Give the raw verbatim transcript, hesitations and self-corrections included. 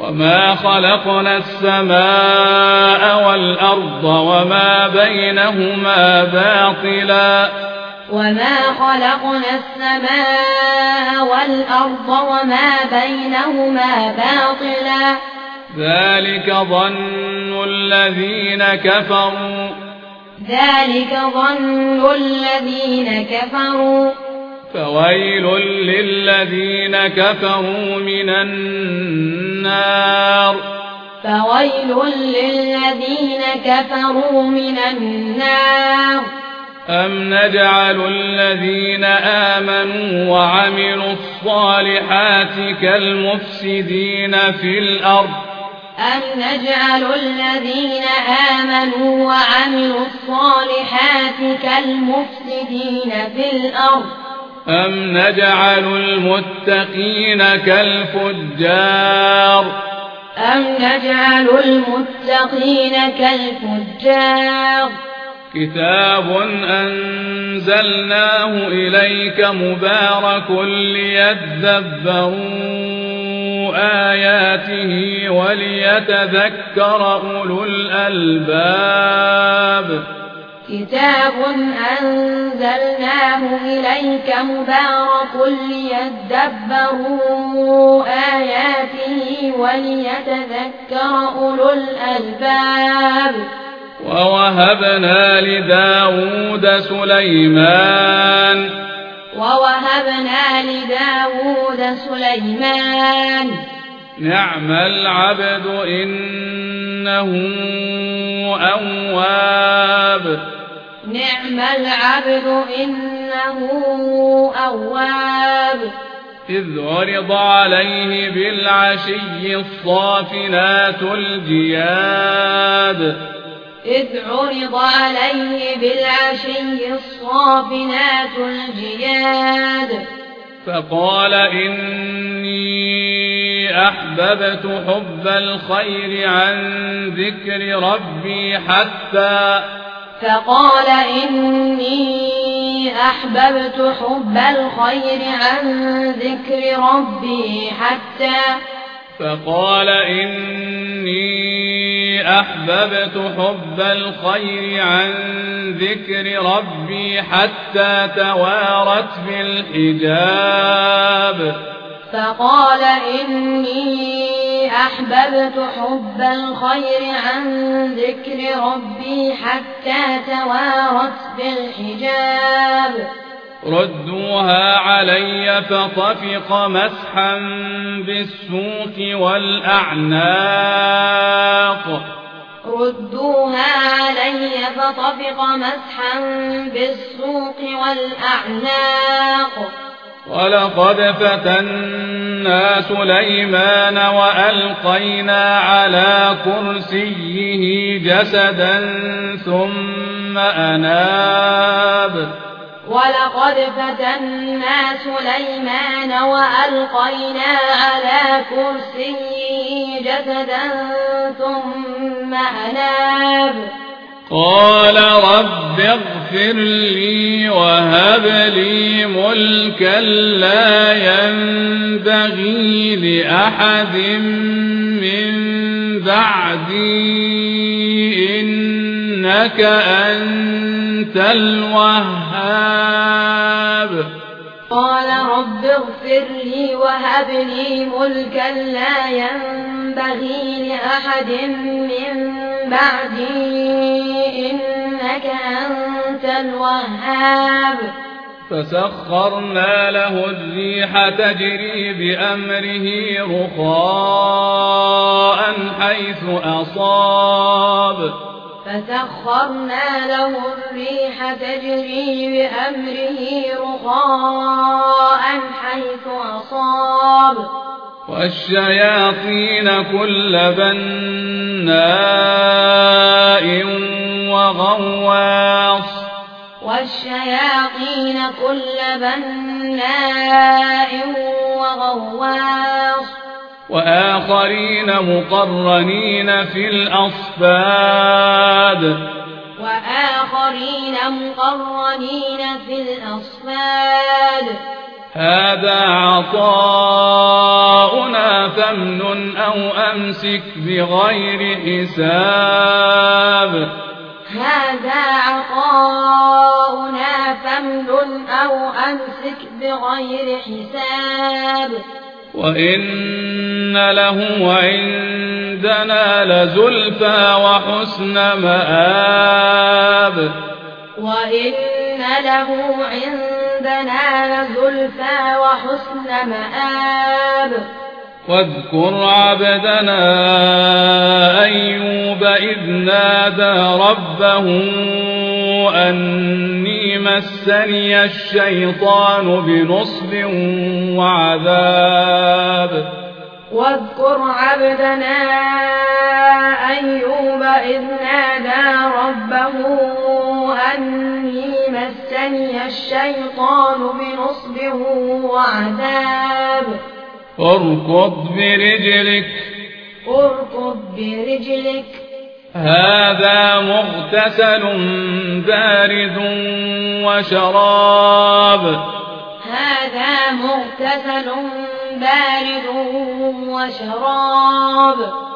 وما خلقنا السماء والأرض وما بينهما باطلا وما خلقنا السماء والأرض وما بينهما باطلا ذلك ظن الذين كفروا ذلك ظن الذين كفروا فويل للذين كفروا من النار فويل للذين كفروا من النار أم نجعل الذين آمنوا وعملوا الصالحات كالمفسدين في الأرض أم نجعل الذين آمنوا وعملوا الصالحات كالمفسدين في الأرض أم نجعل المتقين كالفجار أم نجعل المتقين كالفجار كتاب أنزلناه إليك مبارك ليدبروا آياته وليتذكر أولو الألباب كتاب أنزلناه إليك مبارك ليدبروا آياته وليتذكر أولو الألباب ووهبنا لداود سليمان ووهبنا لداود سليمان نعم العبد إنه أواب نعم العبد إنه أواب إذ عرض عليه بالعشي الصافنات الجياد إذ عرض عليه بالعشي الصافنات الجياد فقال إني أحببت حب الخير عن ذكر ربي حتى فقال إني أحببت حب الخير عن ذكر ربي حتى فقال إني أحببت حب الخير عن ذكر ربي حتى توارت بالحجاب فقال إني أحببت حب الخير عن ذكر ربي حتى توارت بالحجاب ردوها علي فطفق مسحا بالسوق والأعناق ردوها علي فطفق مسحا بالسوق والأعناق ولقد فتنا سليمان وألقينا على كرسيه جسدا ثم أناب ولقد فتنا سليمان وألقينا على كرسيه جسدا ثم أناب قال رب اغفر لي وهب لي ملكا لا ينبغي لأحد من بعدي إنك أنت الوهاب قال رب اغفر لي وهب لي ملكا لا ينبغي لأحد من بعدي إنك أنت الوهاب فسخرنا له الريح تجري بأمره رخاء حيث أصاب فسخرنا له الريح تجري بأمره رخاء حيث أصاب والشياطين كل بناء وغواص والشياطين كل بناء وغواص وآخرين مقرنين في الأصفاد وآخرين مقرنين في الأصفاد هذا عطاؤنا فامنن أو أمسك بغير حساب هذا عطاؤنا فامنن أو أمسك بغير حساب وإن له عندنا لزلفى وحسن مآب وإن له عندنا لزلفى وحسن مآب واذكر عبدنا أيوب إذ نادى ربه أني مسني الشيطان بنصب وعذاب واذكر عبدنا أيوب إذ نادى ربه أني مسني الشيطان بنصب وعذاب اركض برجلك اركض برجلك هذا مغتسل بارد وشراب هذا مغتسل بارد وشراب